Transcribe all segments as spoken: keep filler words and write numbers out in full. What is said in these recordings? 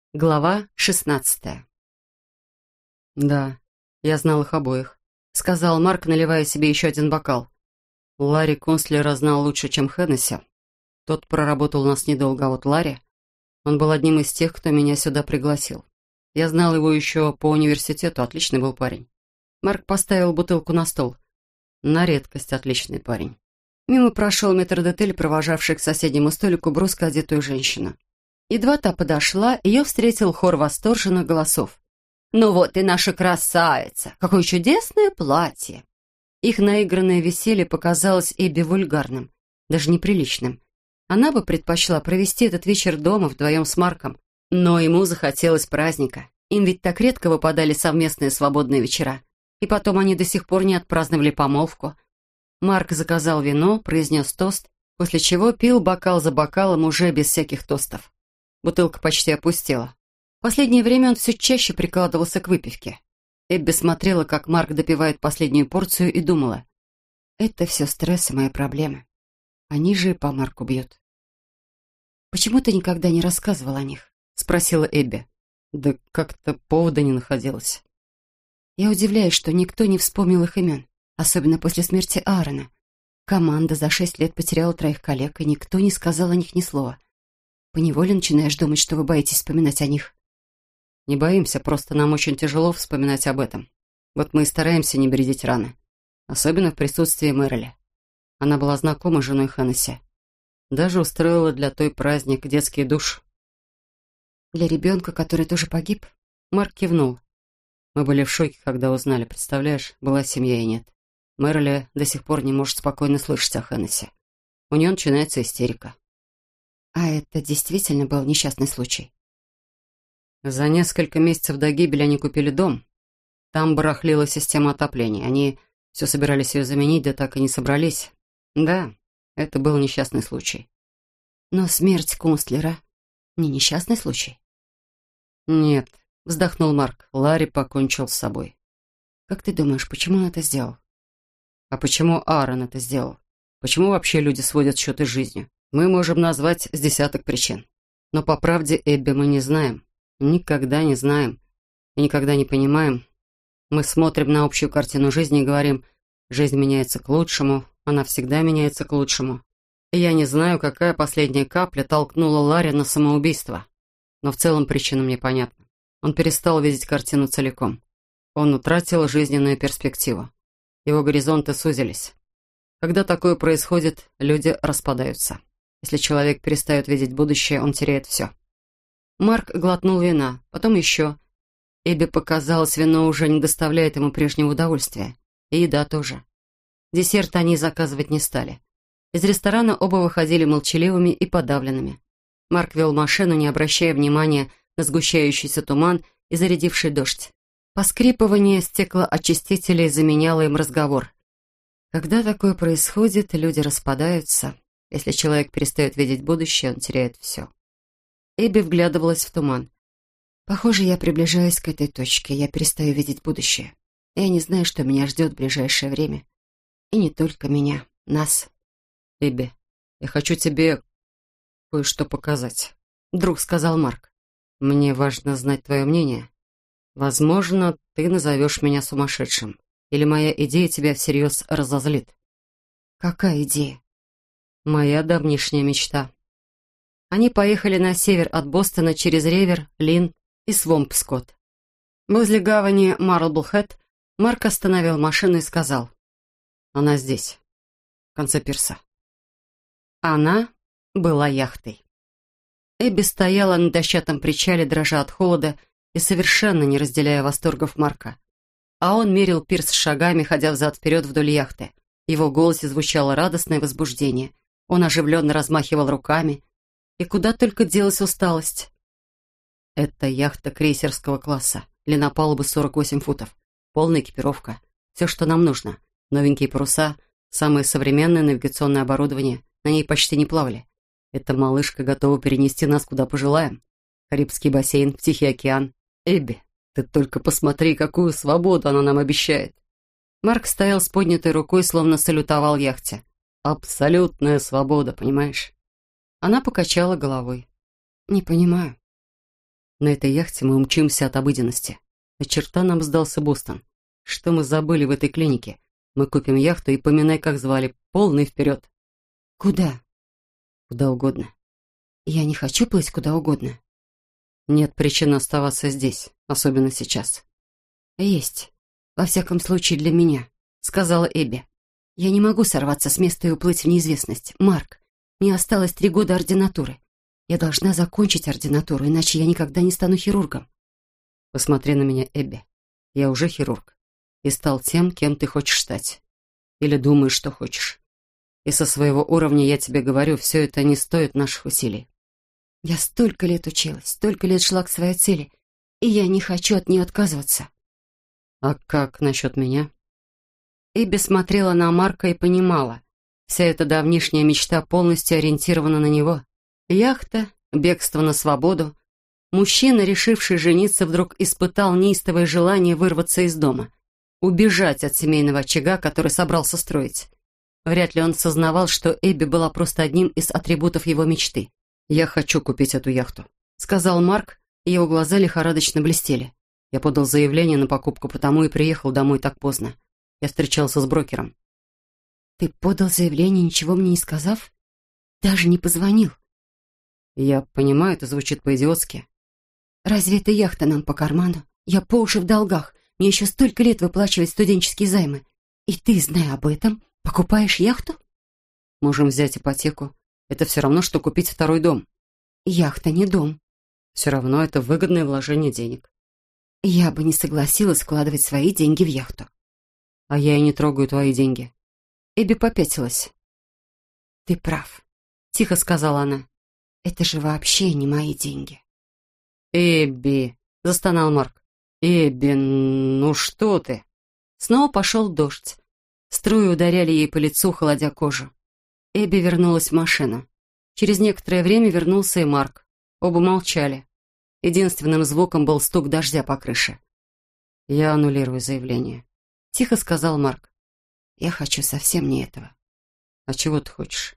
Глава шестнадцатая. «Да, я знал их обоих», — сказал Марк, наливая себе еще один бокал. «Ларри Конслера знал лучше, чем Хеннесси. Тот проработал у нас недолго, а вот Ларри, он был одним из тех, кто меня сюда пригласил. Я знал его еще по университету, отличный был парень». Марк поставил бутылку на стол. На редкость отличный парень. Мимо прошел метрдотель, провожавший к соседнему столику бруско одетую женщину. Едва та подошла, ее встретил хор восторженных голосов. «Ну вот и наша красавица! Какое чудесное платье!» Их наигранное веселье показалось Эбби вульгарным, даже неприличным. Она бы предпочла провести этот вечер дома вдвоем с Марком, но ему захотелось праздника. Им ведь так редко выпадали совместные свободные вечера. И потом они до сих пор не отпраздновали помолвку. Марк заказал вино, произнес тост, после чего пил бокал за бокалом уже без всяких тостов. Бутылка почти опустела. В последнее время он все чаще прикладывался к выпивке. Эбби смотрела, как Марк допивает последнюю порцию, и думала: «Это все стресс и мои проблемы. Они же и по Марку бьют». «Почему ты никогда не рассказывал о них?» — спросила Эбби. «Да как-то повода не находилось». «Я удивляюсь, что никто не вспомнил их имен, особенно после смерти Аарона. Команда за шесть лет потеряла троих коллег, и никто не сказал о них ни слова. Поневоле начинаешь думать, что вы боитесь вспоминать о них». «Не боимся, просто нам очень тяжело вспоминать об этом. Вот мы и стараемся не бередить раны. Особенно в присутствии Мэрили. Она была знакома с женой Хеннесси. Даже устроила для той праздник детский душ». «Для ребенка, который тоже погиб?» Марк кивнул. «Мы были в шоке, когда узнали, представляешь, была семья и нет. Мэрили до сих пор не может спокойно слышать о Хеннесси. У нее начинается истерика». «А это действительно был несчастный случай?» «За несколько месяцев до гибели они купили дом. Там барахлила система отопления. Они все собирались ее заменить, да так и не собрались. Да, это был несчастный случай». «Но смерть Конслера не несчастный случай?» «Нет», — вздохнул Марк. «Ларри покончил с собой». «Как ты думаешь, почему он это сделал?» «А почему Аарон это сделал? Почему вообще люди сводят счеты с жизнью? Мы можем назвать с десяток причин. Но по правде, Эбби, мы не знаем. Никогда не знаем. И никогда не понимаем. Мы смотрим на общую картину жизни и говорим: жизнь меняется к лучшему, она всегда меняется к лучшему. И я не знаю, какая последняя капля толкнула Ларри на самоубийство. Но в целом причина мне понятна. Он перестал видеть картину целиком. Он утратил жизненную перспективу. Его горизонты сузились. Когда такое происходит, люди распадаются. Если человек перестает видеть будущее, он теряет все». Марк глотнул вина, потом еще. Эбби показалось, вино уже не доставляет ему прежнего удовольствия. И еда тоже. Десерт они заказывать не стали. Из ресторана оба выходили молчаливыми и подавленными. Марк вел машину, не обращая внимания на сгущающийся туман и зарядивший дождь. Поскрипывание стеклоочистителей заменяло им разговор. Когда такое происходит, люди распадаются. Если человек перестает видеть будущее, он теряет все. Эбби вглядывалась в туман. «Похоже, я приближаюсь к этой точке. Я перестаю видеть будущее. Я не знаю, что меня ждет в ближайшее время. И не только меня, нас». «Эбби, я хочу тебе кое-что показать», — вдруг сказал Марк. «Мне важно знать твое мнение. Возможно, ты назовешь меня сумасшедшим, или моя идея тебя всерьез разозлит». «Какая идея?» «Моя давнишняя мечта». Они поехали на север от Бостона через Ревер, Лин и Свомпскотт. Возле гавани Марлблхэт Марк остановил машину и сказал: «Она здесь, в конце пирса». Она была яхтой. Эбби стояла на дощатом причале, дрожа от холода и совершенно не разделяя восторгов Марка. А он мерил пирс шагами, ходя взад-вперед вдоль яхты. В его голосе звучало радостное возбуждение. Он оживленно размахивал руками. И куда только делась усталость. Это яхта крейсерского класса. Длина палубы сорок восемь футов. Полная экипировка. Все, что нам нужно. Новенькие паруса, самое современное навигационное оборудование. На ней почти не плавали. Эта малышка готова перенести нас куда пожелаем. Карибский бассейн, в Тихий океан. Эбби, ты только посмотри, какую свободу она нам обещает. Марк стоял с поднятой рукой, словно салютовал яхте. Абсолютная свобода, понимаешь? Она покачала головой. «Не понимаю». На этой яхте мы умчимся от обыденности. На черта нам сдался Бостон. Что мы забыли в этой клинике? Мы купим яхту и, поминай, как звали, полный вперед. Куда? Куда угодно. Я не хочу плыть куда угодно. Нет причин оставаться здесь, особенно сейчас. Есть. Во всяком случае, для меня, сказала Эбби. Я не могу сорваться с места и уплыть в неизвестность. Марк, мне осталось три года ординатуры. Я должна закончить ординатуру, иначе я никогда не стану хирургом. Посмотри на меня, Эбби. Я уже хирург. И стал тем, кем ты хочешь стать. Или думаешь, что хочешь. И со своего уровня я тебе говорю, все это не стоит наших усилий. Я столько лет училась, столько лет шла к своей цели, и я не хочу от нее отказываться. А как насчет меня? Эбби смотрела на Марка и понимала, вся эта давнишняя мечта полностью ориентирована на него. Яхта, бегство на свободу. Мужчина, решивший жениться, вдруг испытал неистовое желание вырваться из дома, убежать от семейного очага, который собрался строить. Вряд ли он сознавал, что Эбби была просто одним из атрибутов его мечты. «Я хочу купить эту яхту», — сказал Марк, и его глаза лихорадочно блестели. «Я подал заявление на покупку, потому и приехал домой так поздно. Я встречался с брокером». «Ты подал заявление, ничего мне не сказав? Даже не позвонил?» «Я понимаю, это звучит по-идиотски». «Разве эта яхта нам по карману? Я по уши в долгах. Мне еще столько лет выплачивать студенческие займы. И ты, зная об этом, покупаешь яхту?» «Можем взять ипотеку. Это все равно, что купить второй дом». «Яхта не дом». «Все равно это выгодное вложение денег». «Я бы не согласилась вкладывать свои деньги в яхту». «А я и не трогаю твои деньги». Эбби попятилась. «Ты прав», — тихо сказала она. «Это же вообще не мои деньги». «Эбби», — застонал Марк. «Эбби, ну что ты?» Снова пошел дождь. Струи ударяли ей по лицу, холодя кожу. Эбби вернулась в машину. Через некоторое время вернулся и Марк. Оба молчали. Единственным звуком был стук дождя по крыше. «Я аннулирую заявление», — тихо сказал Марк. «Я хочу совсем не этого». «А чего ты хочешь?»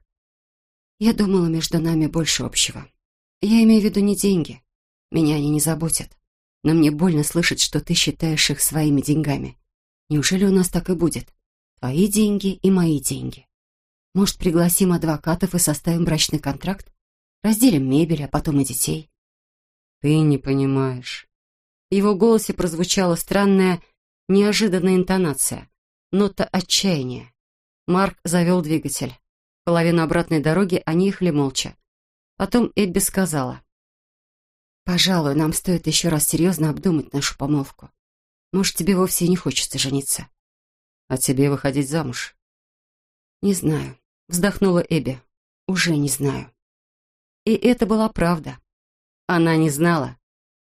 «Я думала, между нами больше общего. Я имею в виду не деньги. Меня они не заботят. Но мне больно слышать, что ты считаешь их своими деньгами. Неужели у нас так и будет? Твои деньги и мои деньги. Может, пригласим адвокатов и составим брачный контракт? Разделим мебель, а потом и детей». «Ты не понимаешь». В его голосе прозвучала странная, неожиданная интонация, нота отчаяния. Марк завел двигатель. Половину обратной дороги они ехали молча. Потом Эбби сказала: «Пожалуй, нам стоит еще раз серьезно обдумать нашу помолвку. Может, тебе вовсе и не хочется жениться». «А тебе выходить замуж?» «Не знаю», — вздохнула Эбби. «Уже не знаю». И это была правда. Она не знала.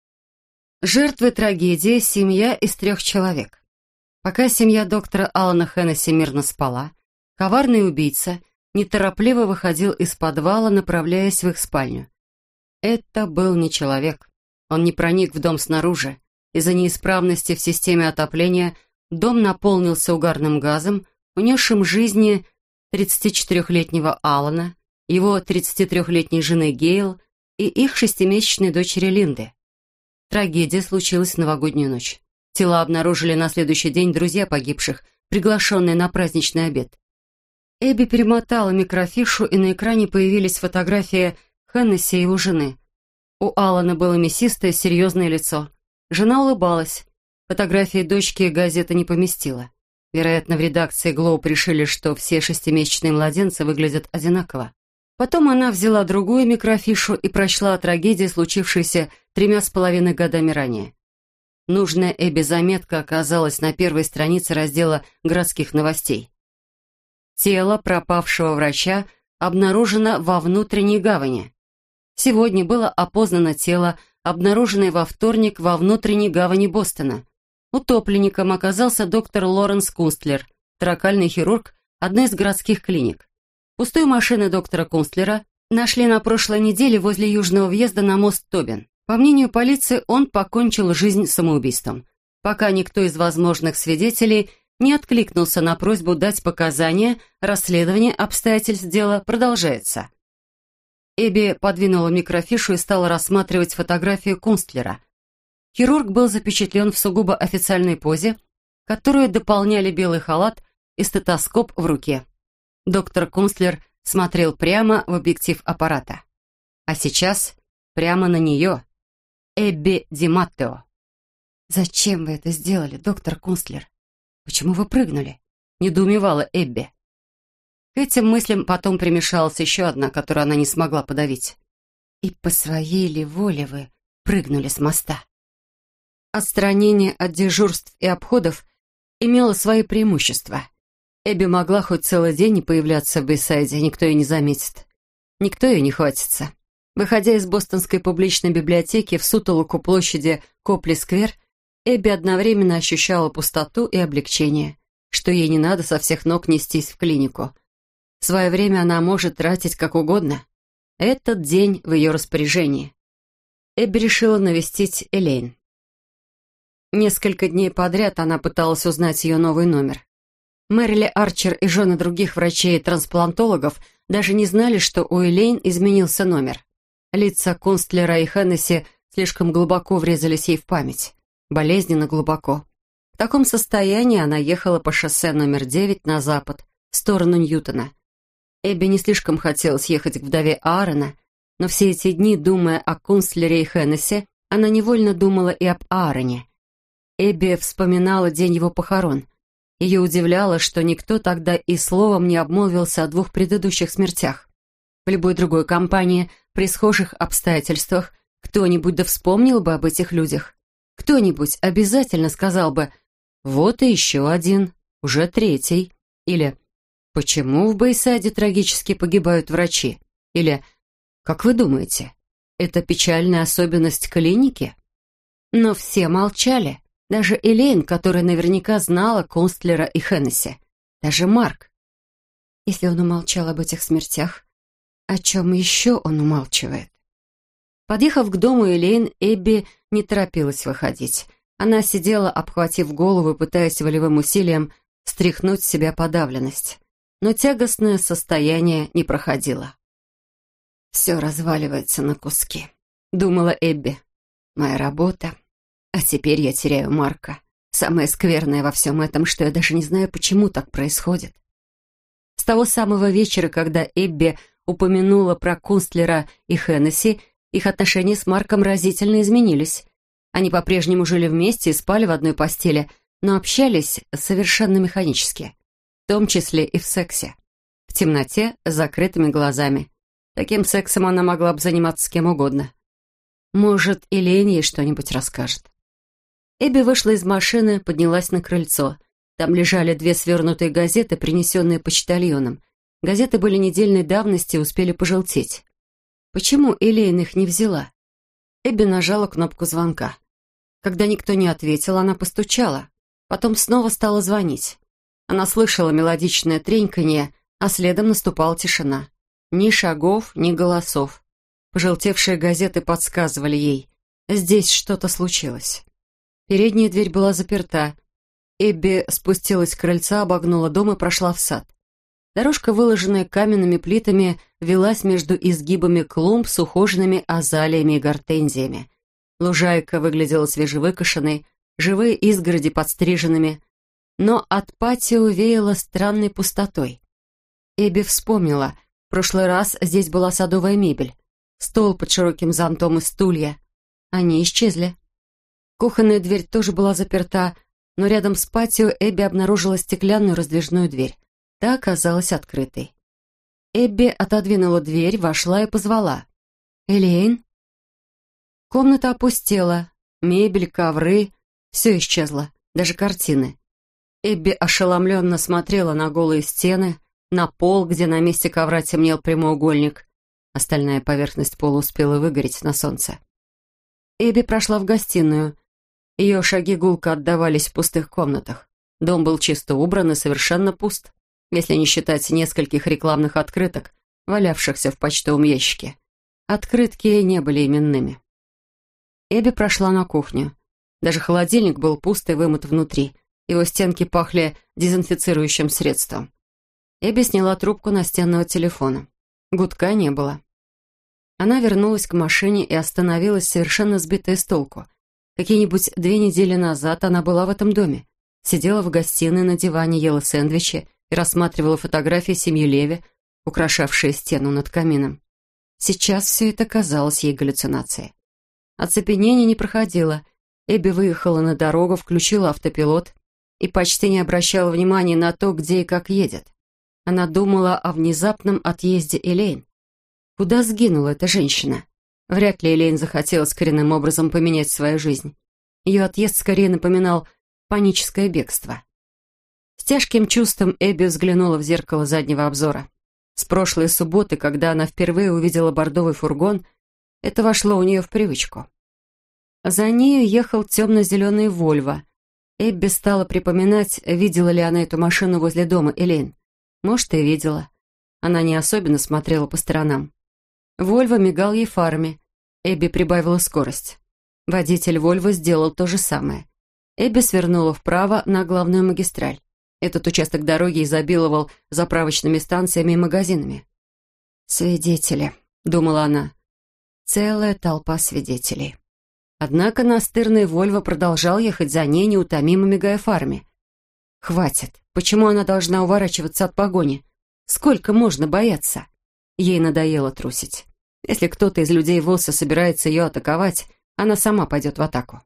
Жертвы трагедии — семья из трех человек. Пока семья доктора Алана Хеннесси мирно спала, коварный убийца неторопливо выходил из подвала, направляясь в их спальню. Это был не человек. Он не проник в дом снаружи. Из-за неисправности в системе отопления дом наполнился угарным газом, унесшим жизни тридцатичетырехлетнего Алана, его тридцатитрехлетней жены Гейл и их шестимесячной дочери Линды. Трагедия случилась в новогоднюю ночь. Тела обнаружили на следующий день друзья погибших, приглашенные на праздничный обед. Эбби перемотала микрофишу, и на экране появились фотографии Хеннесси и его жены. У Алана было мясистое, серьезное лицо. Жена улыбалась. Фотографии дочки газета не поместила. Вероятно, в редакции «Глоуб» решили, что все шестимесячные младенцы выглядят одинаково. Потом она взяла другую микрофишу и прочла о трагедии, случившейся тремя с половиной годами ранее. Нужная Эбби заметка оказалась на первой странице раздела городских новостей. Тело пропавшего врача обнаружено во внутренней гавани. Сегодня было опознано тело, обнаруженное во вторник во внутренней гавани Бостона. Утопленником оказался доктор Лоренс Кунстлер, торакальный хирург одной из городских клиник. Пустую машину доктора Кунстлера нашли на прошлой неделе возле южного въезда на мост Тобин. По мнению полиции, он покончил жизнь самоубийством, пока никто из возможных свидетелей не откликнулся на просьбу дать показания. Расследование обстоятельств дела продолжается. Эбби подвинула микрофишу и стала рассматривать фотографию Кунстлера. Хирург был запечатлен в сугубо официальной позе, которую дополняли белый халат и стетоскоп в руке. Доктор Кунстлер смотрел прямо в объектив аппарата. А сейчас прямо на нее. Эбби Ди Маттео. «Зачем вы это сделали, доктор Кунстлер? Почему вы прыгнули?» — недоумевала Эбби. К этим мыслям потом примешалась еще одна, которую она не смогла подавить. «И по своей ли воле вы прыгнули с моста?» Отстранение от дежурств и обходов имело свои преимущества. Эбби могла хоть целый день не появляться в Бейсайде, никто ее не заметит. Никто ее не хватится. Выходя из бостонской публичной библиотеки в сутолоку площади Копли-сквер, Эбби одновременно ощущала пустоту и облегчение, что ей не надо со всех ног нестись в клинику. Свое время она может тратить как угодно. Этот день в ее распоряжении. Эбби решила навестить Элейн. Несколько дней подряд она пыталась узнать ее новый номер. Мэрили Арчер и жены других врачей-трансплантологов даже не знали, что у Элейн изменился номер. Лица Кунстлера и Хеннесси слишком глубоко врезались ей в память. Болезненно глубоко. В таком состоянии она ехала по шоссе номер девять на запад, в сторону Ньютона. Эбби не слишком хотелось ехать к вдове Аарона, но все эти дни, думая о Кунстлере и Хеннесси, она невольно думала и об Аароне. Эбби вспоминала день его похорон. Ее удивляло, что никто тогда и словом не обмолвился о двух предыдущих смертях. В любой другой компании, при схожих обстоятельствах, кто-нибудь да вспомнил бы об этих людях. Кто-нибудь обязательно сказал бы: «Вот и еще один, уже третий». Или «Почему в Бейсайде трагически погибают врачи?» Или «Как вы думаете, это печальная особенность клиники?» Но все молчали. Даже Элейн, которая наверняка знала Кунстлера и Хеннесси. Даже Марк. Если он умолчал об этих смертях, о чем еще он умалчивает? Подъехав к дому Элейн, Эбби не торопилась выходить. Она сидела, обхватив голову, пытаясь волевым усилием стряхнуть с себя подавленность. Но тягостное состояние не проходило. «Все разваливается на куски», — думала Эбби. «Моя работа. А теперь я теряю Марка. Самое скверное во всем этом, что я даже не знаю, почему так происходит». С того самого вечера, когда Эбби упомянула про Кунстлера и Хеннесси, их отношения с Марком разительно изменились. Они по-прежнему жили вместе и спали в одной постели, но общались совершенно механически, в том числе и в сексе. В темноте, с закрытыми глазами. Таким сексом она могла бы заниматься с кем угодно. Может, Элейн ей что-нибудь расскажет. Эбби вышла из машины, поднялась на крыльцо. Там лежали две свернутые газеты, принесенные почтальоном. Газеты были недельной давности и успели пожелтеть. Почему Элейн их не взяла? Эбби нажала кнопку звонка. Когда никто не ответил, она постучала. Потом снова стала звонить. Она слышала мелодичное треньканье, а следом наступала тишина. Ни шагов, ни голосов. Пожелтевшие газеты подсказывали ей. Здесь что-то случилось. Передняя дверь была заперта. Эбби спустилась с крыльца, обогнула дом и прошла в сад. Дорожка, выложенная каменными плитами, велась между изгибами клумб с ухоженными азалиями и гортензиями. Лужайка выглядела свежевыкошенной, живые изгороди подстриженными, но от патио веяло странной пустотой. Эбби вспомнила, в прошлый раз здесь была садовая мебель, стол под широким зонтом и стулья. Они исчезли. Кухонная дверь тоже была заперта, но рядом с патио Эбби обнаружила стеклянную раздвижную дверь. Та оказалась открытой. Эбби отодвинула дверь, вошла и позвала. «Элейн?» Комната опустела. Мебель, ковры — все исчезло, даже картины. Эбби ошеломленно смотрела на голые стены, на пол, где на месте ковра темнел прямоугольник. Остальная поверхность пола успела выгореть на солнце. Эбби прошла в гостиную. Ее шаги гулко отдавались в пустых комнатах. Дом был чисто убран и совершенно пуст, если не считать нескольких рекламных открыток, валявшихся в почтовом ящике. Открытки не были именными. Эбби прошла на кухню. Даже холодильник был пуст и вымыт внутри. Его стенки пахли дезинфицирующим средством. Эбби сняла трубку настенного телефона. Гудка не было. Она вернулась к машине и остановилась, совершенно сбитая с толку. Какие-нибудь две недели назад она была в этом доме. Сидела в гостиной на диване, ела сэндвичи и рассматривала фотографии семьи Леви, украшавшие стену над камином. Сейчас все это казалось ей галлюцинацией. Оцепенение не проходило. Эбби выехала на дорогу, включила автопилот и почти не обращала внимания на то, где и как едет. Она думала о внезапном отъезде Элейн. Куда сгинула эта женщина? Вряд ли Элейн захотелось коренным образом поменять свою жизнь. Ее отъезд скорее напоминал паническое бегство. С тяжким чувством Эбби взглянула в зеркало заднего обзора. С прошлой субботы, когда она впервые увидела бордовый фургон, это вошло у нее в привычку. За нею ехал темно-зеленый «Вольво». Эбби стала припоминать, видела ли она эту машину возле дома Элейн. Может, и видела. Она не особенно смотрела по сторонам. «Вольво» мигал ей фарами. Эбби прибавила скорость. Водитель «Вольво» сделал то же самое. Эбби свернула вправо на главную магистраль. Этот участок дороги изобиловал заправочными станциями и магазинами. «Свидетели», — думала она. «Целая толпа свидетелей». Однако настырный «Вольво» продолжал ехать за ней, неутомимо мигая фарами. «Хватит. Почему она должна уворачиваться от погони? Сколько можно бояться?» Ей надоело трусить. Если кто-то из людей Волса собирается ее атаковать, она сама пойдет в атаку.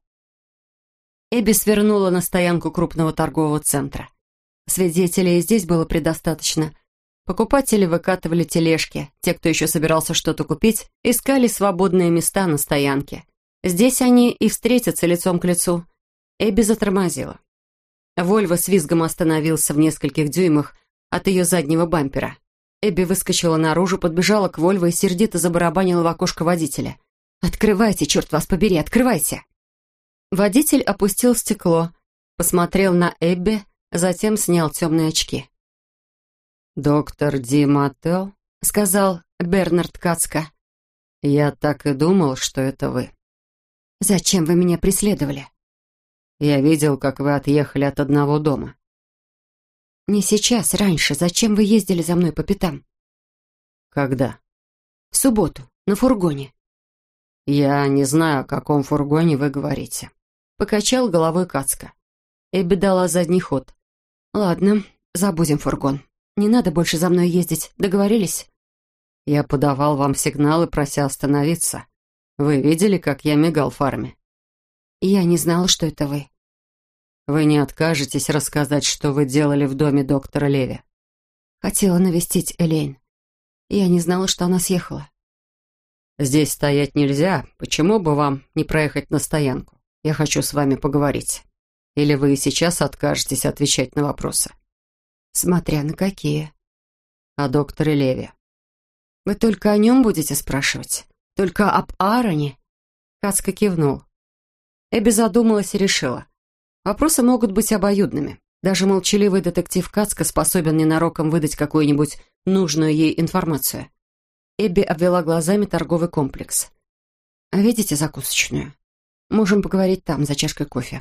Эбби свернула на стоянку крупного торгового центра. Свидетелей здесь было предостаточно. Покупатели выкатывали тележки. Те, кто еще собирался что-то купить, искали свободные места на стоянке. Здесь они и встретятся лицом к лицу. Эбби затормозила. «Вольво» с визгом остановился в нескольких дюймах от ее заднего бампера. Эбби выскочила наружу, подбежала к «Вольво» и сердито забарабанила в окошко водителя. «Открывайте, черт вас побери, открывайте!» Водитель опустил стекло, посмотрел на Эбби, затем снял темные очки. «Доктор Ди Маттео», — сказал Бернард Кацка. «Я так и думал, что это вы». «Зачем вы меня преследовали?» «Я видел, как вы отъехали от одного дома». «Не сейчас, раньше. Зачем вы ездили за мной по пятам?» «Когда?» «В субботу, на фургоне». «Я не знаю, о каком фургоне вы говорите». Покачал головой Кацка. Эбби дала задний ход. «Ладно, забудем фургон. Не надо больше за мной ездить. Договорились?» «Я подавал вам сигналы, прося остановиться. Вы видели, как я мигал фарами?» «Я не знала, что это вы». «Вы не откажетесь рассказать, что вы делали в доме доктора Леви?» «Хотела навестить Элейн. Я не знала, что она съехала». «Здесь стоять нельзя. Почему бы вам не проехать на стоянку? Я хочу с вами поговорить. Или вы и сейчас откажетесь отвечать на вопросы?» «Смотря на какие». «О докторе Леви». «Вы только о нем будете спрашивать? Только об Аароне?» Кацка кивнул. Эбби задумалась и решила. Вопросы могут быть обоюдными. Даже молчаливый детектив Кацка способен ненароком выдать какую-нибудь нужную ей информацию. Эбби обвела глазами торговый комплекс. «Видите закусочную? Можем поговорить там, за чашкой кофе».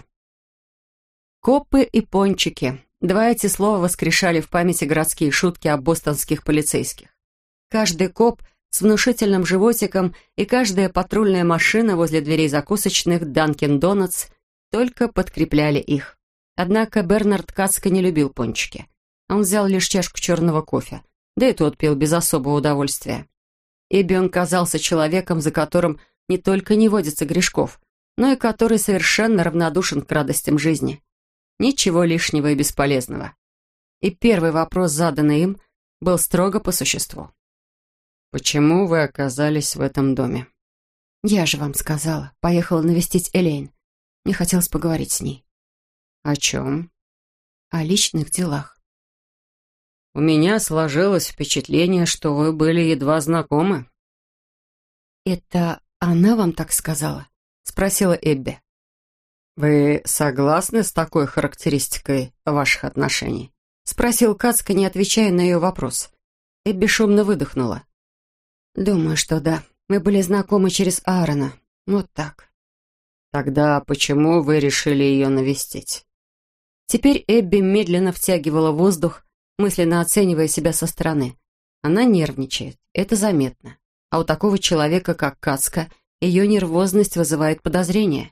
Копы и пончики. Два эти слова воскрешали в памяти городские шутки о бостонских полицейских. Каждый коп с внушительным животиком и каждая патрульная машина возле дверей закусочных «Данкин Донатс» только подкрепляли их. Однако Бернард Кацка не любил пончики. Он взял лишь чашку черного кофе, да и тот пил без особого удовольствия. Эбби он казался человеком, за которым не только не водится грешков, но и который совершенно равнодушен к радостям жизни. Ничего лишнего и бесполезного. И первый вопрос, заданный им, был строго по существу. «Почему вы оказались в этом доме?» «Я же вам сказала. Поехала навестить Элейн. Мне хотелось поговорить с ней». «О чем?» «О личных делах». «У меня сложилось впечатление, что вы были едва знакомы». «Это она вам так сказала?» — спросила Эбби. «Вы согласны с такой характеристикой ваших отношений?» — спросил Кацка, не отвечая на ее вопрос. Эбби шумно выдохнула. «Думаю, что да. Мы были знакомы через Аарона. Вот так». «Тогда почему вы решили ее навестить?» Теперь Эбби медленно втягивала воздух, мысленно оценивая себя со стороны. Она нервничает, это заметно. а у такого человека, как Кацка, ее нервозность вызывает подозрения.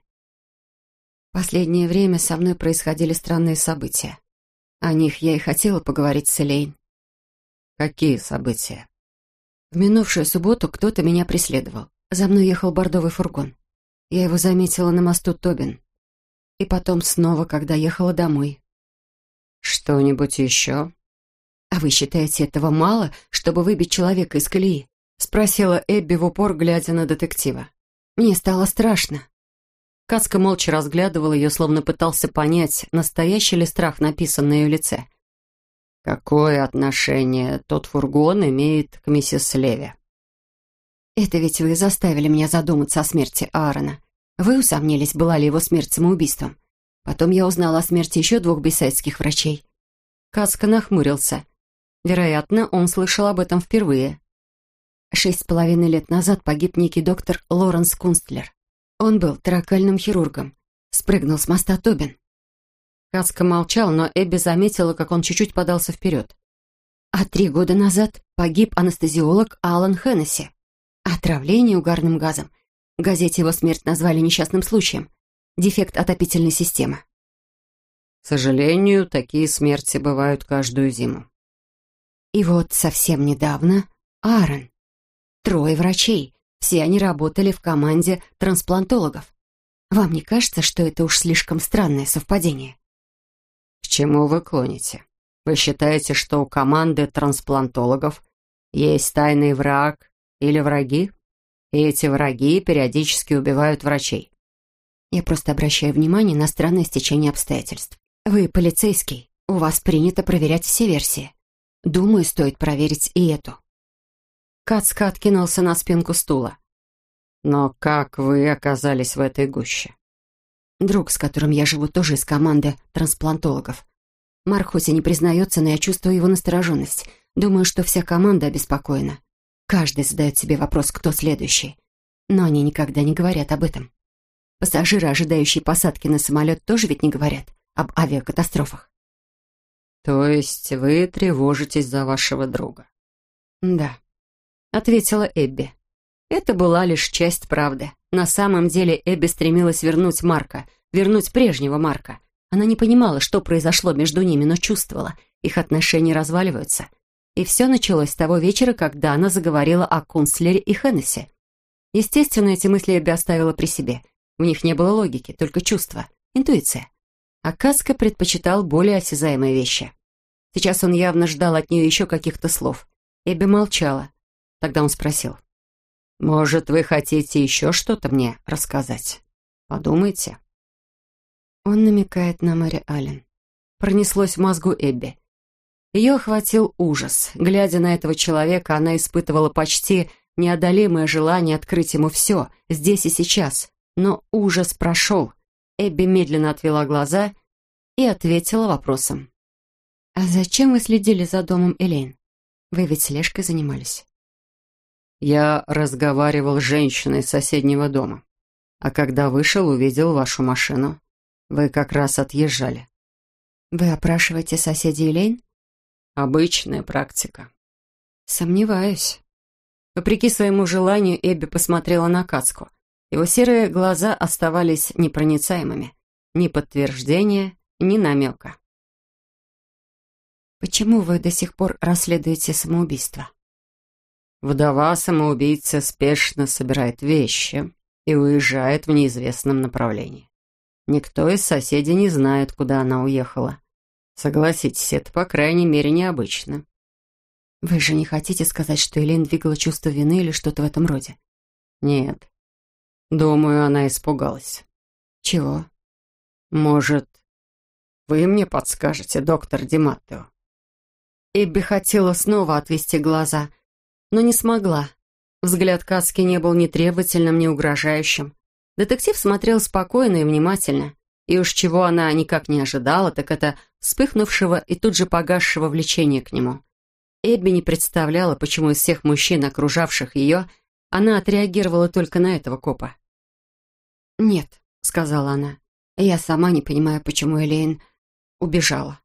Последнее время со мной происходили странные события. О них я и хотела поговорить с Элейн. Какие события? В минувшую субботу кто-то меня преследовал. За мной ехал бордовый фургон. Я его заметила на мосту Тобин. И потом снова, когда ехала домой. Что-нибудь еще? «А вы считаете этого мало, чтобы выбить человека из колеи?» — спросила Эбби в упор, глядя на детектива. Мне стало страшно. Кацка молча разглядывал ее, словно пытался понять, настоящий ли страх написан на ее лице. «Какое отношение тот фургон имеет к миссис Леви?» «Это ведь вы заставили меня задуматься о смерти Аарона. Вы усомнились, была ли его смерть самоубийством. Потом я узнала о смерти еще двух бисайдских врачей». Кацка нахмурился. Вероятно, он слышал об этом впервые. Шесть с половиной лет назад погиб некий доктор Лоренс Кунстлер. Он был торакальным хирургом. Спрыгнул с моста Тобин. Кацка молчал, но Эбби заметила, как он чуть-чуть подался вперед. А три года назад погиб анестезиолог Алан Хеннесси. Отравление угарным газом. В газете его смерть назвали несчастным случаем. Дефект отопительной системы. К сожалению, такие смерти бывают каждую зиму. И вот совсем недавно Аарон. Трое врачей. Все они работали в команде трансплантологов. Вам не кажется, что это уж слишком странное совпадение? К чему вы клоните? Вы считаете, что у команды трансплантологов есть тайный враг или враги? И эти враги периодически убивают врачей? Я просто обращаю внимание на странное стечение обстоятельств. Вы полицейский, у вас принято проверять все версии. Думаю, стоит проверить и эту. Кацка откинулся на спинку стула. «Но как вы оказались в этой гуще?» Друг, с которым я живу, тоже из команды трансплантологов. Марк хоть и не признается, но я чувствую его настороженность. Думаю, что вся команда обеспокоена. Каждый задает себе вопрос, кто следующий. Но они никогда не говорят об этом. Пассажиры, ожидающие посадки на самолет, тоже ведь не говорят об авиакатастрофах. «То есть вы тревожитесь за вашего друга?» «Да», — ответила Эбби. Это была лишь часть правды. На самом деле Эбби стремилась вернуть Марка, вернуть прежнего Марка. Она не понимала, что произошло между ними, но чувствовала, их отношения разваливаются. И все началось с того вечера, когда она заговорила о Кунстлере и Хеннесси. Естественно, эти мысли Эбби оставила при себе. В них не было логики, только чувства, интуиция. А Кацка предпочитал более осязаемые вещи. Сейчас он явно ждал от нее еще каких-то слов. Эбби молчала. Тогда он спросил. «Может, вы хотите еще что-то мне рассказать? Подумайте». Он намекает на Мэри Аллен. Пронеслось в мозгу Эбби. Ее охватил ужас. Глядя на этого человека, она испытывала почти неодолимое желание открыть ему все, здесь и сейчас. Но ужас прошел. Эбби медленно отвела глаза и ответила вопросом. «А зачем вы следили за домом Элейн? Вы ведь слежкой занимались?» «Я разговаривал с женщиной из соседнего дома. А когда вышел, увидел вашу машину. Вы как раз отъезжали». «Вы опрашиваете соседей Элейн?» «Обычная практика». «Сомневаюсь». Вопреки своему желанию, Эбби посмотрела на Кацку. Его серые глаза оставались непроницаемыми. Ни подтверждения, ни намека. «Почему вы до сих пор расследуете самоубийство?» Вдова самоубийцы спешно собирает вещи и уезжает в неизвестном направлении. Никто из соседей не знает, куда она уехала. Согласитесь, это, по крайней мере, необычно. Вы же не хотите сказать, что Элейн двигала чувство вины или что-то в этом роде? Нет. Думаю, она испугалась. Чего? Может, вы мне подскажете, доктор Ди Маттео? Эбби хотела снова отвести глаза, но не смогла. Взгляд Кацки не был ни требовательным, ни угрожающим. Детектив смотрел спокойно и внимательно. И уж чего она никак не ожидала, так это вспыхнувшего и тут же погасшего влечения к нему. Эбби не представляла, почему из всех мужчин, окружавших ее, она отреагировала только на этого копа. «Нет», — сказала она, — «я сама не понимаю, почему Элейн убежала».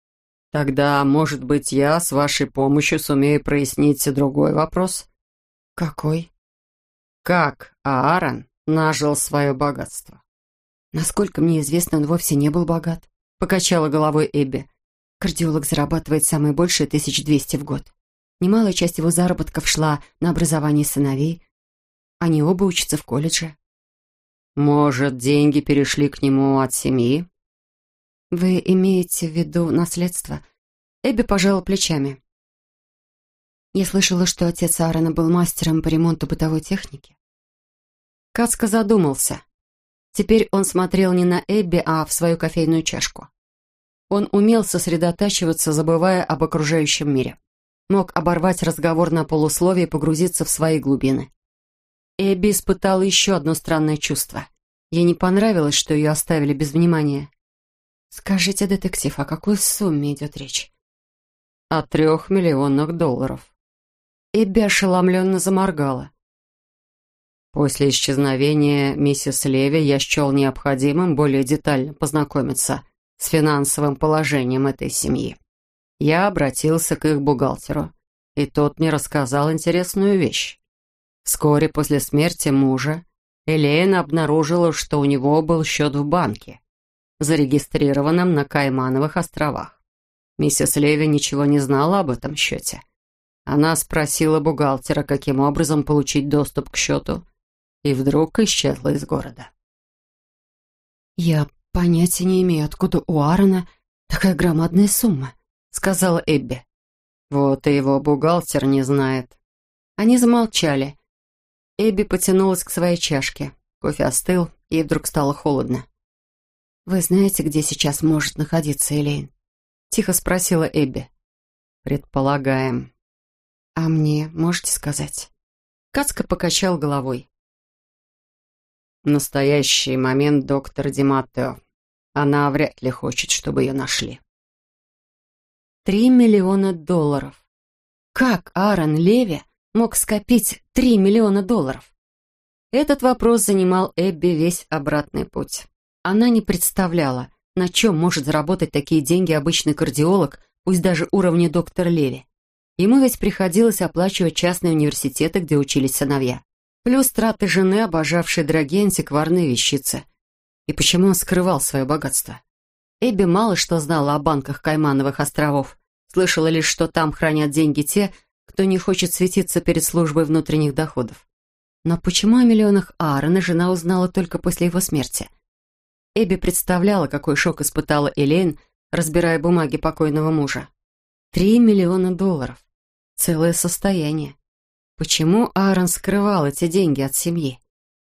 «Тогда, может быть, я с вашей помощью сумею прояснить другой вопрос?» «Какой?» Как Аарон нажил свое богатство. «Насколько мне известно, он вовсе не был богат», — покачала головой Эбби. «Кардиолог зарабатывает самое большее тысяч двести в год. Немалая часть его заработков шла на образование сыновей. Они оба учатся в колледже». Может, деньги перешли к нему от семьи? «Вы имеете в виду наследство?» Эбби пожала плечами. «Я слышала, что отец Аарона был мастером по ремонту бытовой техники». Кацка задумался. Теперь он смотрел не на Эбби, а в свою кофейную чашку. Он умел сосредотачиваться, забывая об окружающем мире. Мог оборвать разговор на полусловие и погрузиться в свои глубины. Эбби испытала еще одно странное чувство. Ей не понравилось, что ее оставили без внимания. «Скажите, детектив, о какой сумме идет речь?» «О трех миллионах долларов». Эбби ошеломленно заморгала. После исчезновения миссис Леви я счел необходимым более детально познакомиться с финансовым положением этой семьи. Я обратился к их бухгалтеру, и тот мне рассказал интересную вещь. Вскоре после смерти мужа Элейн обнаружила, что у него был счет в банке, зарегистрированном на Каймановых островах. Миссис Леви ничего не знала об этом счете. Она спросила бухгалтера, каким образом получить доступ к счету, и вдруг исчезла из города. «Я понятия не имею, откуда у Аарона такая громадная сумма», — сказала Эбби. «Вот и его бухгалтер не знает». Они замолчали. Эбби потянулась к своей чашке. Кофе остыл, ей вдруг стало холодно. «Вы знаете, где сейчас может находиться Элейн?» — тихо спросила Эбби. «Предполагаем». «А мне можете сказать?» Кацка покачал головой. В настоящий момент доктор Диматтео. Она вряд ли хочет, чтобы ее нашли. Три миллиона долларов. Как Аарон Леви мог скопить три миллиона долларов? Этот вопрос занимал Эбби весь обратный путь. Она не представляла, на чем может заработать такие деньги обычный кардиолог, пусть даже уровня доктора Леви. Ему ведь приходилось оплачивать частные университеты, где учились сыновья. Плюс траты жены, обожавшей дорогие антикварные вещицы. И почему он скрывал свое богатство? Эбби мало что знала о банках Каймановых островов. Слышала лишь, что там хранят деньги те, кто не хочет светиться перед службой внутренних доходов. Но почему о миллионах Аарона жена узнала только после его смерти? Эбби представляла, какой шок испытала Элейн, разбирая бумаги покойного мужа. Три миллиона долларов. Целое состояние. Почему Аарон скрывал эти деньги от семьи?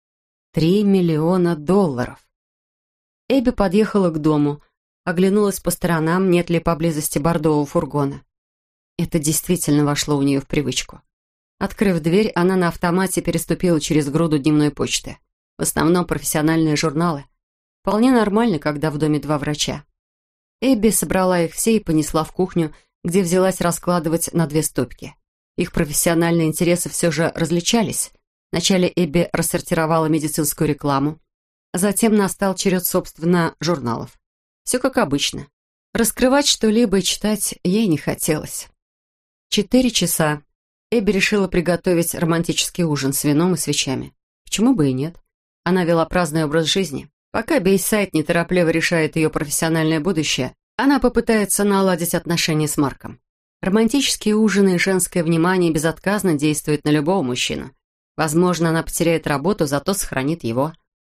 Три миллиона долларов. Эбби подъехала к дому, оглянулась по сторонам, нет ли поблизости бордового фургона. Это действительно вошло у нее в привычку. Открыв дверь, она на автомате переступила через груду дневной почты. В основном профессиональные журналы. Вполне нормально, когда в доме два врача. Эбби собрала их все и понесла в кухню, где взялась раскладывать на две стопки. Их профессиональные интересы все же различались. Вначале Эбби рассортировала медицинскую рекламу. Затем настал черед, собственно, журналов. Все как обычно. Раскрывать что-либо и читать ей не хотелось. Четыре часа. Эбби решила приготовить романтический ужин с вином и свечами. Почему бы и нет? Она вела праздный образ жизни. Пока Бейсайд неторопливо решает ее профессиональное будущее, она попытается наладить отношения с Марком. Романтические ужины и женское внимание безотказно действуют на любого мужчину. Возможно, она потеряет работу, зато сохранит его.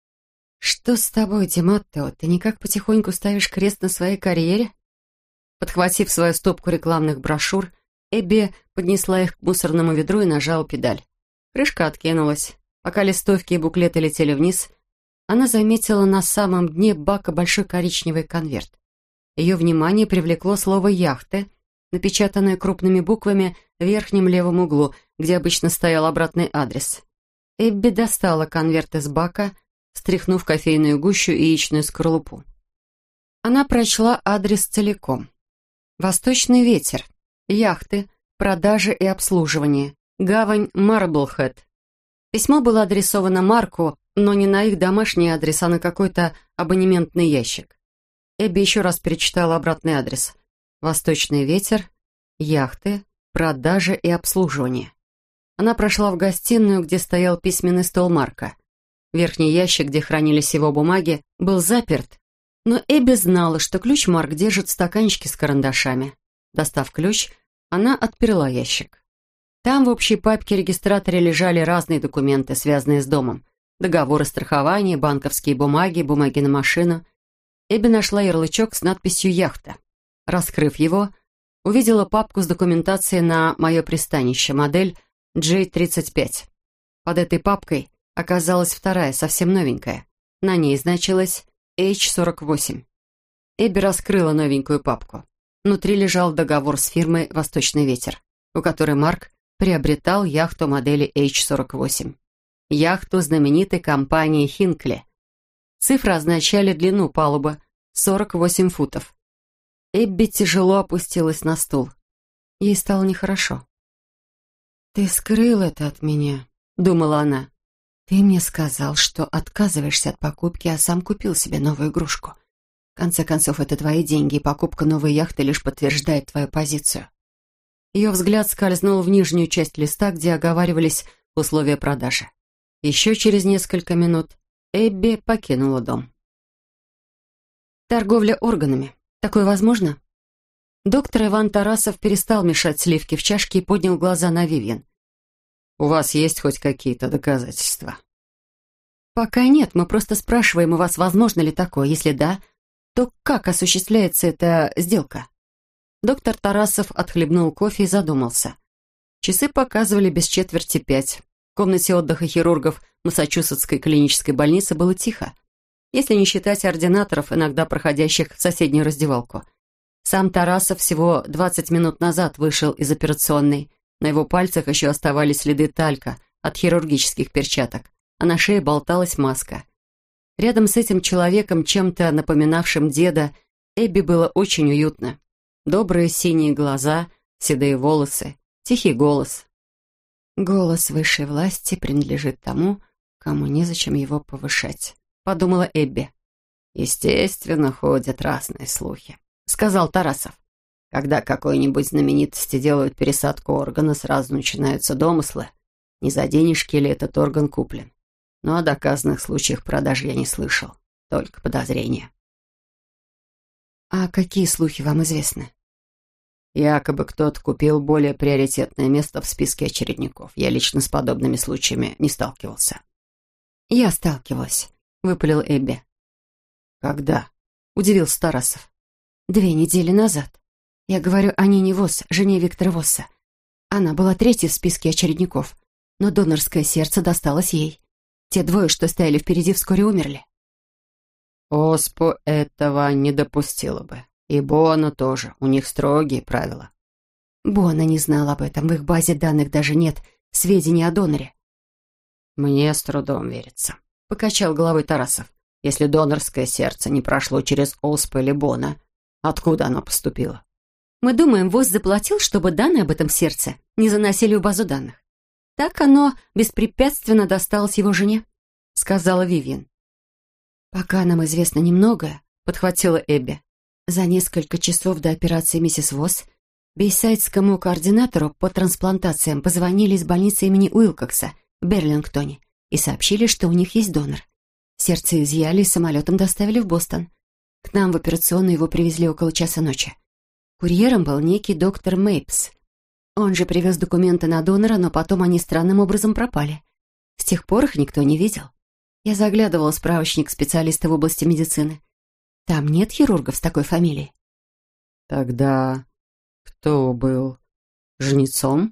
«Что с тобой, Диматтео? Ты никак потихоньку ставишь крест на своей карьере?» Подхватив свою стопку рекламных брошюр, Эбби поднесла их к мусорному ведру и нажала педаль. Крышка откинулась. Пока листовки и буклеты летели вниз, она заметила на самом дне бака большой коричневый конверт. Ее внимание привлекло слово «яхты», напечатанное крупными буквами в верхнем левом углу, где обычно стоял обратный адрес. Эбби достала конверт из бака, стряхнув кофейную гущу и яичную скорлупу. Она прочла адрес целиком. «Восточный ветер. Яхты. Продажи и обслуживание. Гавань Марблхэт». Письмо было адресовано Марку, но не на их домашний адрес, а на какой-то абонементный ящик. Эбби еще раз перечитала обратный адрес. «Восточный ветер. Яхты. Продажи и обслуживание». Она прошла в гостиную, где стоял письменный стол Марка. Верхний ящик, где хранились его бумаги, был заперт, но Эбби знала, что ключ Марк держит в стаканчике с карандашами. Достав ключ, она отперла ящик. Там в общей папке-регистраторе лежали разные документы, связанные с домом. Договоры страхования, банковские бумаги, бумаги на машину. Эбби нашла ярлычок с надписью «Яхта». Раскрыв его, увидела папку с документацией на «Мое пристанище», модель джей тридцать пять. Под этой папкой оказалась вторая, совсем новенькая. На ней значилось эйч сорок восемь. Эбби раскрыла новенькую папку. Внутри лежал договор с фирмой «Восточный ветер», у которой Марк приобретал яхту модели эйч сорок восемь. Яхту знаменитой компании «Хинкли». Цифры означали длину палубы — сорок восемь футов. Эбби тяжело опустилась на стул. Ей стало нехорошо. «Ты скрыл это от меня», — думала она. «Ты мне сказал, что отказываешься от покупки, а сам купил себе новую игрушку. В конце концов, это твои деньги, и покупка новой яхты лишь подтверждает твою позицию». Ее взгляд скользнул в нижнюю часть листа, где оговаривались условия продажи. Еще через несколько минут Эбби покинула дом. Торговля органами. Такое возможно? Доктор Иван Тарасов перестал мешать сливки в чашке и поднял глаза на Вивьен. «У вас есть хоть какие-то доказательства?» «Пока нет, мы просто спрашиваем у вас, возможно ли такое. Если да, то как осуществляется эта сделка?» Доктор Тарасов отхлебнул кофе и задумался. Часы показывали без четверти пять. В комнате отдыха хирургов Массачусетской клинической больницы было тихо, если не считать ординаторов, иногда проходящих в соседнюю раздевалку. Сам Тарасов всего двадцать минут назад вышел из операционной. На его пальцах еще оставались следы талька от хирургических перчаток, а на шее болталась маска. Рядом с этим человеком, чем-то напоминавшим деда, Эбби было очень уютно. Добрые синие глаза, седые волосы, тихий голос. «Голос высшей власти принадлежит тому, кому незачем его повышать», — подумала Эбби. «Естественно, ходят разные слухи», — сказал Тарасов. «Когда какой-нибудь знаменитости делают пересадку органа, сразу начинаются домыслы. Не за денежки ли этот орган куплен? Но о доказанных случаях продажи я не слышал, только подозрения». «А какие слухи вам известны?» «Якобы кто-то купил более приоритетное место в списке очередников. Я лично с подобными случаями не сталкивался». «Я сталкивалась», — выпалил Эбби. «Когда?» — удивился Тарасов. «Две недели назад. Я говорю о Нине Восс, жене Виктора Восса. Она была третьей в списке очередников, но донорское сердце досталось ей. Те двое, что стояли впереди, вскоре умерли». «Оспу этого не допустила бы. И Бона тоже. У них строгие правила». «Бона не знал об этом. В их базе данных даже нет сведений о доноре». «Мне с трудом верится», — покачал головой Тарасов. «Если донорское сердце не прошло через Оспу или Бона, откуда оно поступило?» «Мы думаем, ВОЗ заплатил, чтобы данные об этом сердце не заносили в базу данных. Так оно беспрепятственно досталось его жене», — сказала Вивьен. «Пока нам известно немногое», — подхватила Эбби. «За несколько часов до операции миссис Восс бейсайдскому координатору по трансплантациям позвонили из больницы имени Уилкокса в Берлингтоне и сообщили, что у них есть донор. Сердце изъяли и самолетом доставили в Бостон. К нам в операционную его привезли около часа ночи. Курьером был некий доктор Мейпс. Он же привез документы на донора, но потом они странным образом пропали. С тех пор их никто не видел. Я заглядывала в справочник специалиста в области медицины. Там нет хирургов с такой фамилией». «Тогда кто был жнецом?»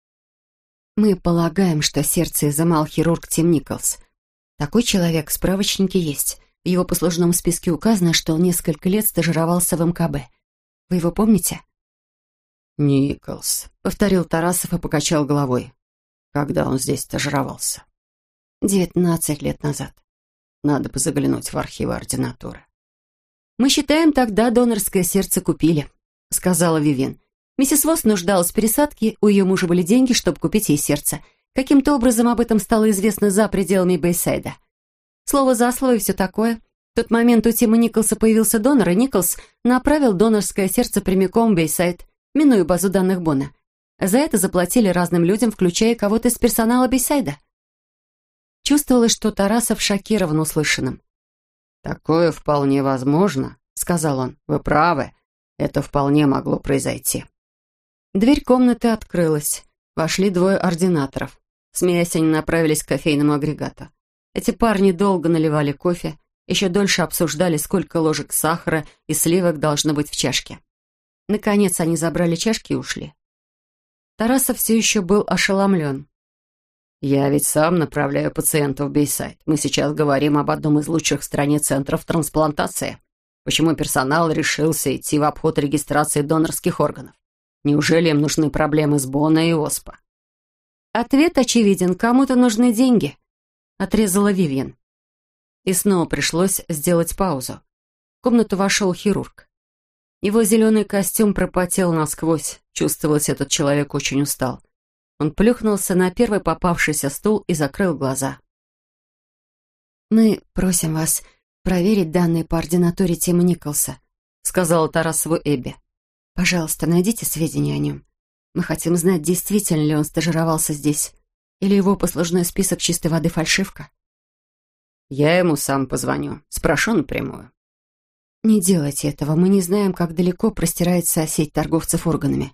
«Мы полагаем, что сердце изымал хирург Тим Николс. Такой человек в справочнике есть. В его послужном списке указано, что он несколько лет стажировался в эм ка бэ. Вы его помните?» «Николс», — повторил Тарасов и покачал головой. «Когда он здесь стажировался?» «Девятнадцать лет назад». «Надо бы заглянуть в архивы ординатуры». «Мы считаем, тогда донорское сердце купили», — сказала Вивьен. «Миссис Восс нуждалась в пересадке, у ее мужа были деньги, чтобы купить ей сердце. Каким-то образом об этом стало известно за пределами Бейсайда. Слово за слово и все такое. В тот момент у Тима Николса появился донор, и Николс направил донорское сердце прямиком в Бейсайд, минуя базу данных Бона. За это заплатили разным людям, включая кого-то из персонала Бейсайда. Чувствовалось, что Тарасов шокирован услышанным. «Такое вполне возможно», — сказал он. «Вы правы, это вполне могло произойти». Дверь комнаты открылась. Вошли двое ординаторов. Смеясь, они направились к кофейному агрегату. Эти парни долго наливали кофе, еще дольше обсуждали, сколько ложек сахара и сливок должно быть в чашке. Наконец они забрали чашки и ушли. Тарасов все еще был ошеломлен. «Я ведь сам направляю пациентов в Бейсайд. Мы сейчас говорим об одном из лучших в стране центров трансплантации. Почему персонал решился идти в обход регистрации донорских органов? Неужели им нужны проблемы с Бона и Оспа?» «Ответ очевиден. Кому-то нужны деньги», — отрезала Вивьен. И снова пришлось сделать паузу. В комнату вошел хирург. Его зеленый костюм пропотел насквозь. Чувствовалось, этот человек очень устал. Он плюхнулся на первый попавшийся стул и закрыл глаза. «Мы просим вас проверить данные по ординатуре Тима Николса», — сказала Тарасову Эбби. «Пожалуйста, найдите сведения о нем. Мы хотим знать, действительно ли он стажировался здесь, или его послужной список чистой воды фальшивка». «Я ему сам позвоню, спрошу напрямую». «Не делайте этого, мы не знаем, как далеко простирается сеть торговцев органами».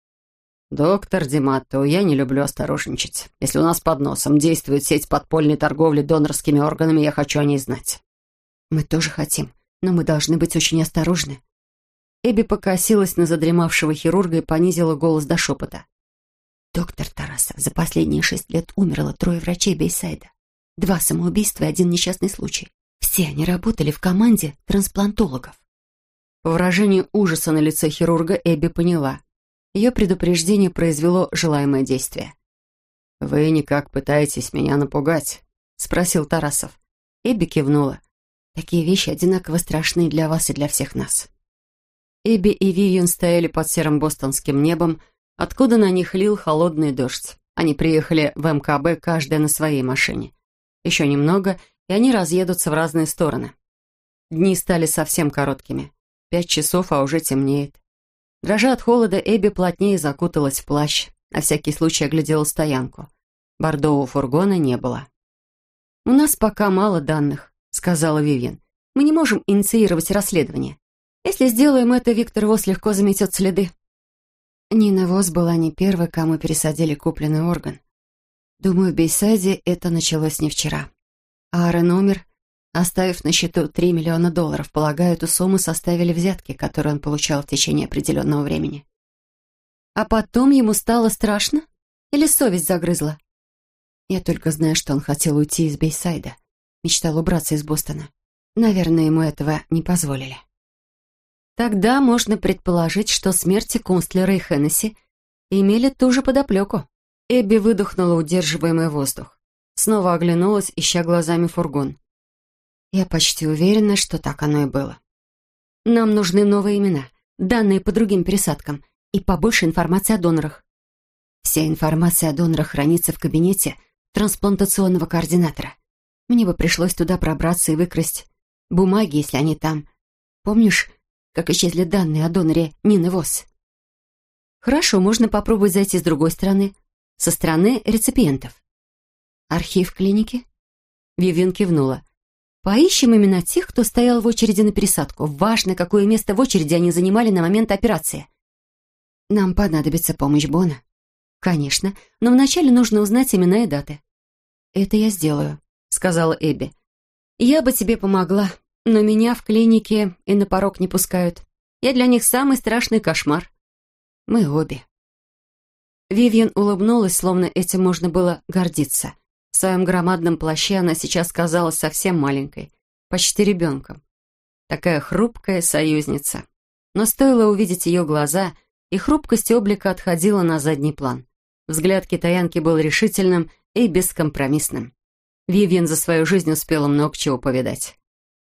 «Доктор Диматто, я не люблю осторожничать. Если у нас под носом действует сеть подпольной торговли донорскими органами, я хочу о ней знать». «Мы тоже хотим, но мы должны быть очень осторожны». Эбби покосилась на задремавшего хирурга и понизила голос до шепота. «Доктор Тарасов, за последние шесть лет умерло трое врачей Бейсайда. Два самоубийства и один несчастный случай. Все они работали в команде трансплантологов». По выражению ужаса на лице хирурга Эбби поняла. Ее предупреждение произвело желаемое действие. «Вы никак пытаетесь меня напугать?» — спросил Тарасов. Эбби кивнула. «Такие вещи одинаково страшны для вас и для всех нас». Эбби и Вивьен стояли под серым бостонским небом, откуда на них лил холодный дождь. Они приехали в эм ка бэ, каждая на своей машине. Еще немного, и они разъедутся в разные стороны. Дни стали совсем короткими. Пять часов, а уже темнеет. Дрожа от холода, Эбби плотнее закуталась в плащ, на всякий случай оглядела стоянку. Бордового фургона не было. «У нас пока мало данных», — сказала Вивьен. «Мы не можем инициировать расследование. Если сделаем это, Виктор Восс легко заметет следы». Нина Восс была не первой, кому пересадили купленный орган. Думаю, в Бейсайде это началось не вчера. Аарон умер, оставив на счету три миллиона долларов. Полагаю, эту сумму составили взятки, которые он получал в течение определенного времени. А потом ему стало страшно? Или совесть загрызла? Я только знаю, что он хотел уйти из Бейсайда. Мечтал убраться из Бостона. Наверное, ему этого не позволили. Тогда можно предположить, что смерти Кунстлера и Хеннесси имели ту же подоплеку. Эбби выдохнула удерживаемый воздух. Снова оглянулась, ища глазами фургон. Я почти уверена, что так оно и было. Нам нужны новые имена, данные по другим пересадкам и побольше информации о донорах. Вся информация о донорах хранится в кабинете трансплантационного координатора. Мне бы пришлось туда пробраться и выкрасть бумаги, если они там. Помнишь, как исчезли данные о доноре Нины Восс? Хорошо, можно попробовать зайти с другой стороны, со стороны реципиентов. Архив клиники? Вивьен кивнула. Поищем имена тех, кто стоял в очереди на пересадку. Важно, какое место в очереди они занимали на момент операции. Нам понадобится помощь Бона. Конечно, но вначале нужно узнать имена и даты. Это я сделаю, сказала Эбби. Я бы тебе помогла, но меня в клинике и на порог не пускают. Я для них самый страшный кошмар. Мы обе. Вивьен улыбнулась, словно этим можно было гордиться. В своем громадном плаще она сейчас казалась совсем маленькой, почти ребенком. Такая хрупкая союзница. Но стоило увидеть ее глаза, и хрупкость облика отходила на задний план. Взгляд китаянки был решительным и бескомпромиссным. Вивьен за свою жизнь успела много чего повидать.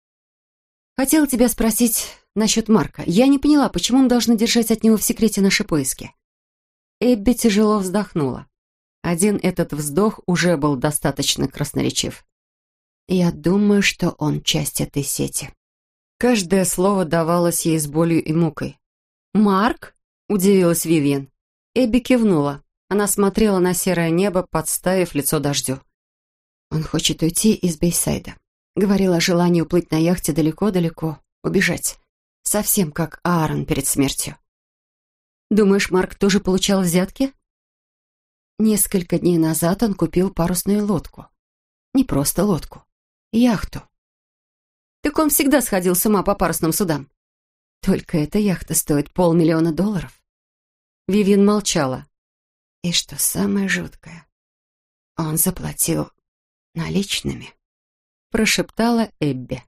«Хотела тебя спросить насчет Марка. Я не поняла, почему мы должны держать от него в секрете наши поиски?» Эбби тяжело вздохнула. Один этот вздох уже был достаточно красноречив. «Я думаю, что он часть этой сети». Каждое слово давалось ей с болью и мукой. «Марк?» — удивилась Вивьен. Эбби кивнула. Она смотрела на серое небо, подставив лицо дождю. Он хочет уйти из Бейсайда. Говорил о желании уплыть на яхте далеко-далеко, убежать. Совсем как Аарон перед смертью. Думаешь, Марк тоже получал взятки? Несколько дней назад он купил парусную лодку. Не просто лодку, яхту. Так он всегда сходил с ума по парусным судам. Только эта яхта стоит полмиллиона долларов. Вивьен молчала. И что самое жуткое, он заплатил наличными, прошептала Эбби.